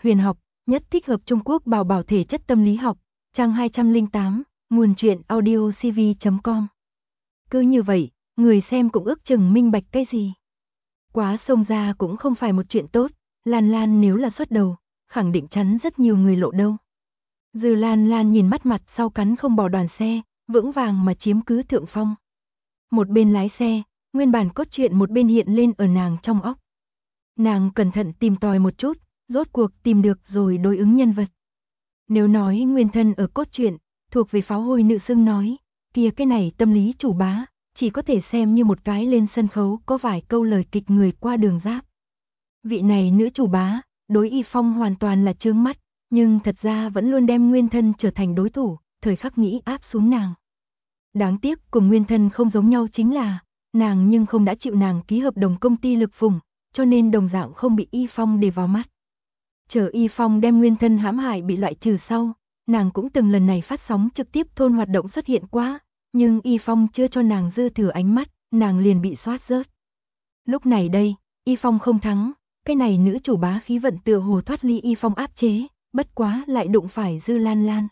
huyền học, nhất thích hợp Trung Quốc bảo bảo thể chất tâm lý học, trang 208, nguồn truyện audiocv.com. Cứ như vậy, người xem cũng ước chừng minh bạch cái gì. Quá xông ra cũng không phải một chuyện tốt, Lan Lan nếu là xuất đầu, khẳng định chắn rất nhiều người lộ đâu. Dư Lan Lan nhìn mắt mặt sau cắn không bỏ đoàn xe, vững vàng mà chiếm cứ thượng phong. Một bên lái xe, nguyên bản cốt truyện một bên hiện lên ở nàng trong óc. Nàng cẩn thận tìm tòi một chút, rốt cuộc tìm được rồi đối ứng nhân vật. Nếu nói nguyên thân ở cốt truyện, thuộc về pháo hôi nữ xưng nói, kia cái này tâm lý chủ bá, chỉ có thể xem như một cái lên sân khấu có vài câu lời kịch người qua đường giáp. Vị này nữ chủ bá, đối Y Phong hoàn toàn là chướng mắt, nhưng thật ra vẫn luôn đem nguyên thân trở thành đối thủ, thời khắc nghĩ áp xuống nàng. Đáng tiếc cùng nguyên thân không giống nhau chính là, nàng nhưng không đã chịu nàng ký hợp đồng công ty lực vùng, cho nên đồng dạng không bị Y Phong để vào mắt. Chờ Y Phong đem nguyên thân hãm hại bị loại trừ sau, nàng cũng từng lần này phát sóng trực tiếp thôn hoạt động xuất hiện quá, nhưng Y Phong chưa cho nàng dư thừa ánh mắt, nàng liền bị soát rớt. Lúc này đây, Y Phong không thắng, cái này nữ chủ bá khí vận tựa hồ thoát ly Y Phong áp chế, bất quá lại đụng phải Dư Lan Lan.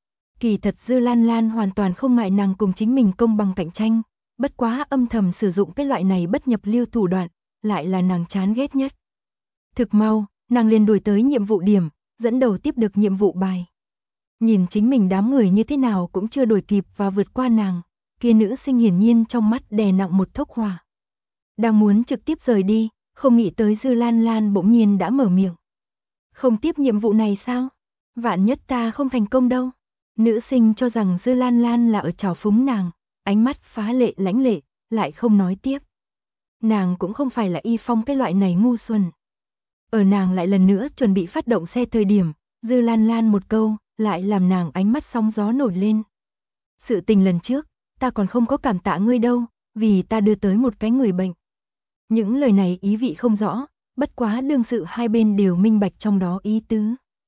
Kỳ thật Dư Lan Lan hoàn toàn không ngại nàng cùng chính mình công bằng cạnh tranh, bất quá âm thầm sử dụng cái loại này bất nhập lưu thủ đoạn, lại là nàng chán ghét nhất. Thực mau, nàng liền đuổi tới nhiệm vụ điểm, dẫn đầu tiếp được nhiệm vụ bài. Nhìn chính mình đám người như thế nào cũng chưa đuổi kịp và vượt qua nàng, kia nữ sinh hiển nhiên trong mắt đè nặng một thốc hỏa. Đang muốn trực tiếp rời đi, không nghĩ tới Dư Lan Lan bỗng nhiên đã mở miệng. Không tiếp nhiệm vụ này sao? Vạn nhất ta không thành công đâu. Nữ sinh cho rằng Dư Lan Lan là ở trào phúng nàng, ánh mắt phá lệ lãnh lệ, lại không nói tiếp. Nàng cũng không phải là Y Phong cái loại này ngu xuẩn. Ở nàng lại lần nữa chuẩn bị phát động xe thời điểm, Dư Lan Lan một câu, lại làm nàng ánh mắt sóng gió nổi lên. Sự tình lần trước, ta còn không có cảm tạ ngươi đâu, vì ta đưa tới một cái người bệnh. Những lời này ý vị không rõ, bất quá đương sự hai bên đều minh bạch trong đó ý tứ.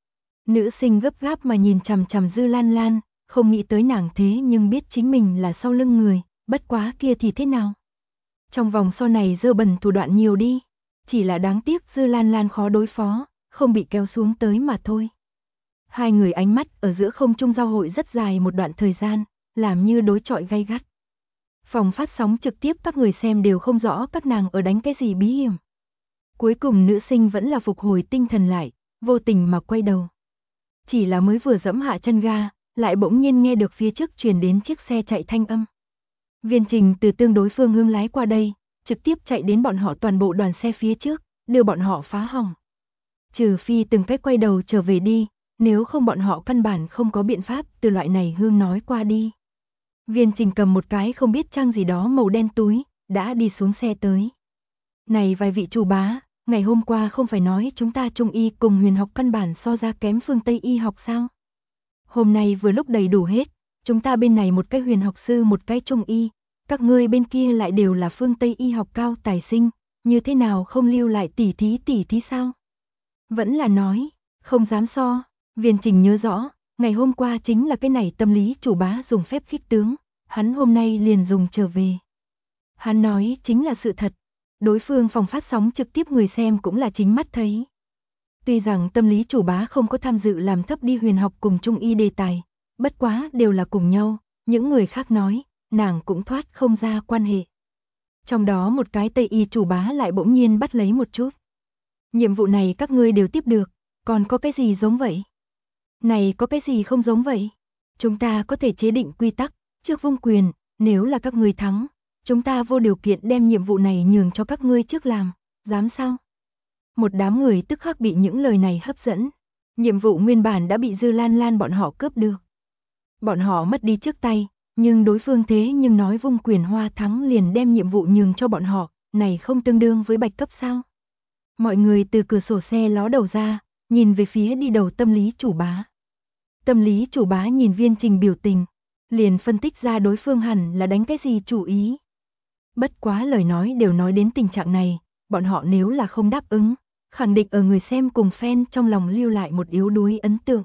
Nữ sinh gấp gáp mà nhìn chằm chằm Dư Lan Lan, không nghĩ tới nàng thế nhưng biết chính mình là sau lưng người, bất quá kia thì thế nào? Trong vòng sau này dơ bẩn thủ đoạn nhiều đi, chỉ là đáng tiếc Dư Lan Lan khó đối phó, không bị kéo xuống tới mà thôi. Hai người ánh mắt ở giữa không trung giao hội rất dài một đoạn thời gian, làm như đối chọi gay gắt. Phòng phát sóng trực tiếp các người xem đều không rõ các nàng ở đánh cái gì bí hiểm. Cuối cùng nữ sinh vẫn là phục hồi tinh thần lại, vô tình mà quay đầu. Chỉ là mới vừa dẫm hạ chân ga, lại bỗng nhiên nghe được phía trước truyền đến chiếc xe chạy thanh âm. Viên Trình từ tương đối phương hướng lái qua đây, trực tiếp chạy đến bọn họ toàn bộ đoàn xe phía trước, đưa bọn họ phá hỏng. Trừ phi từng cách quay đầu trở về đi, nếu không bọn họ căn bản không có biện pháp từ loại này hương nói qua đi. Viên Trình cầm một cái không biết trang gì đó màu đen túi, đã đi xuống xe tới. Này vài vị chủ bá, ngày hôm qua không phải nói chúng ta Trung y cùng huyền học căn bản so ra kém phương Tây y học sao? Hôm nay vừa lúc đầy đủ hết, chúng ta bên này một cái huyền học sư một cái Trung y, các ngươi bên kia lại đều là phương Tây y học cao tài sinh, như thế nào không lưu lại tỉ thí sao? Vẫn là nói, không dám so, Viên Trình nhớ rõ, ngày hôm qua chính là cái này tâm lý chủ bá dùng phép khích tướng, hắn hôm nay liền dùng trở về. Hắn nói chính là sự thật, đối phương phòng phát sóng trực tiếp người xem cũng là chính mắt thấy. Tuy rằng tâm lý chủ bá không có tham dự làm thấp đi huyền học cùng Trung y đề tài, bất quá đều là cùng nhau, những người khác nói, nàng cũng thoát không ra quan hệ. Trong đó một cái Tây y chủ bá lại bỗng nhiên bắt lấy một chút. Nhiệm vụ này các ngươi đều tiếp được, còn có cái gì giống vậy? Này có cái gì không giống vậy? Chúng ta có thể chế định quy tắc, trước vung quyền, nếu là các ngươi thắng, chúng ta vô điều kiện đem nhiệm vụ này nhường cho các ngươi trước làm, dám sao? Một đám người tức khắc bị những lời này hấp dẫn. Nhiệm vụ nguyên bản đã bị Dư Lan Lan bọn họ cướp được. Bọn họ mất đi trước tay, nhưng đối phương thế nhưng nói vung quyền hoa thắng liền đem nhiệm vụ nhường cho bọn họ, này không tương đương với bạch cấp sao? Mọi người từ cửa sổ xe ló đầu ra, nhìn về phía đi đầu tâm lý chủ bá. Tâm lý chủ bá nhìn Viên Trình biểu tình, liền phân tích ra đối phương hẳn là đánh cái gì chủ ý. Bất quá lời nói đều nói đến tình trạng này, bọn họ nếu là không đáp ứng, khẳng định ở người xem cùng fan trong lòng lưu lại một yếu đuối ấn tượng.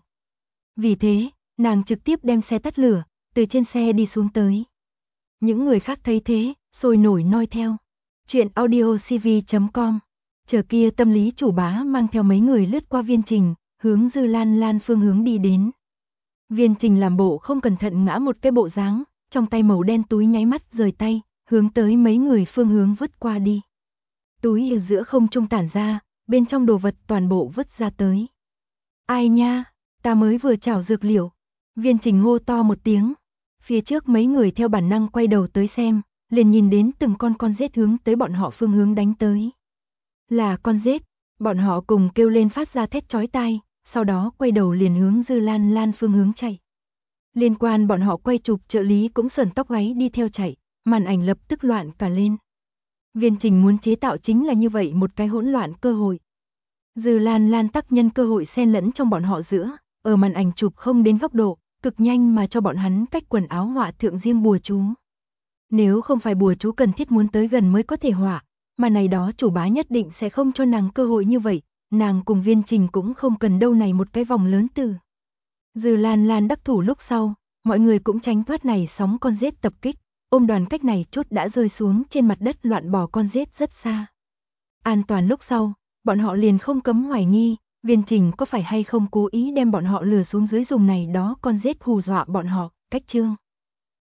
Vì thế, nàng trực tiếp đem xe tắt lửa, từ trên xe đi xuống tới. Những người khác thấy thế, sôi nổi noi theo. Chuyện audiocv.com. Chờ kia tâm lý chủ bá mang theo mấy người lướt qua Viên Trình, hướng Dư Lan Lan phương hướng đi đến. Viên Trình làm bộ không cẩn thận ngã một cái bộ dáng, trong tay màu đen túi nháy mắt rời tay, hướng tới mấy người phương hướng vứt qua đi. Túi ở giữa không trung tản ra, bên trong đồ vật toàn bộ vứt ra tới. Ai nha, ta mới vừa chảo dược liệu. Viên Trình hô to một tiếng. Phía trước mấy người theo bản năng quay đầu tới xem, liền nhìn đến từng con rết hướng tới bọn họ phương hướng đánh tới. Là con rết, bọn họ cùng kêu lên phát ra thét chói tai, sau đó quay đầu liền hướng Dư Lan Lan phương hướng chạy. Liên quan bọn họ quay chụp trợ lý cũng sởn tóc gáy đi theo chạy, màn ảnh lập tức loạn cả lên. Viên Trình muốn chế tạo chính là như vậy một cái hỗn loạn cơ hội. Dư Lan Lan tắc nhân cơ hội xen lẫn trong bọn họ giữa, ở màn ảnh chụp không đến góc độ, cực nhanh mà cho bọn hắn cách quần áo họa thượng riêng bùa chú. Nếu không phải bùa chú cần thiết muốn tới gần mới có thể họa, mà này đó chủ bá nhất định sẽ không cho nàng cơ hội như vậy, nàng cùng Viên Trình cũng không cần đâu này một cái vòng lớn từ. Dư Lan Lan đắc thủ lúc sau, mọi người cũng tránh thoát này sóng con rết tập kích, ôm đoàn cách này chốt đã rơi xuống trên mặt đất loạn bò con rết rất xa. An toàn lúc sau, bọn họ liền không cấm hoài nghi, Viên Trình có phải hay không cố ý đem bọn họ lừa xuống dưới dùng này đó con rết hù dọa bọn họ, cách chương.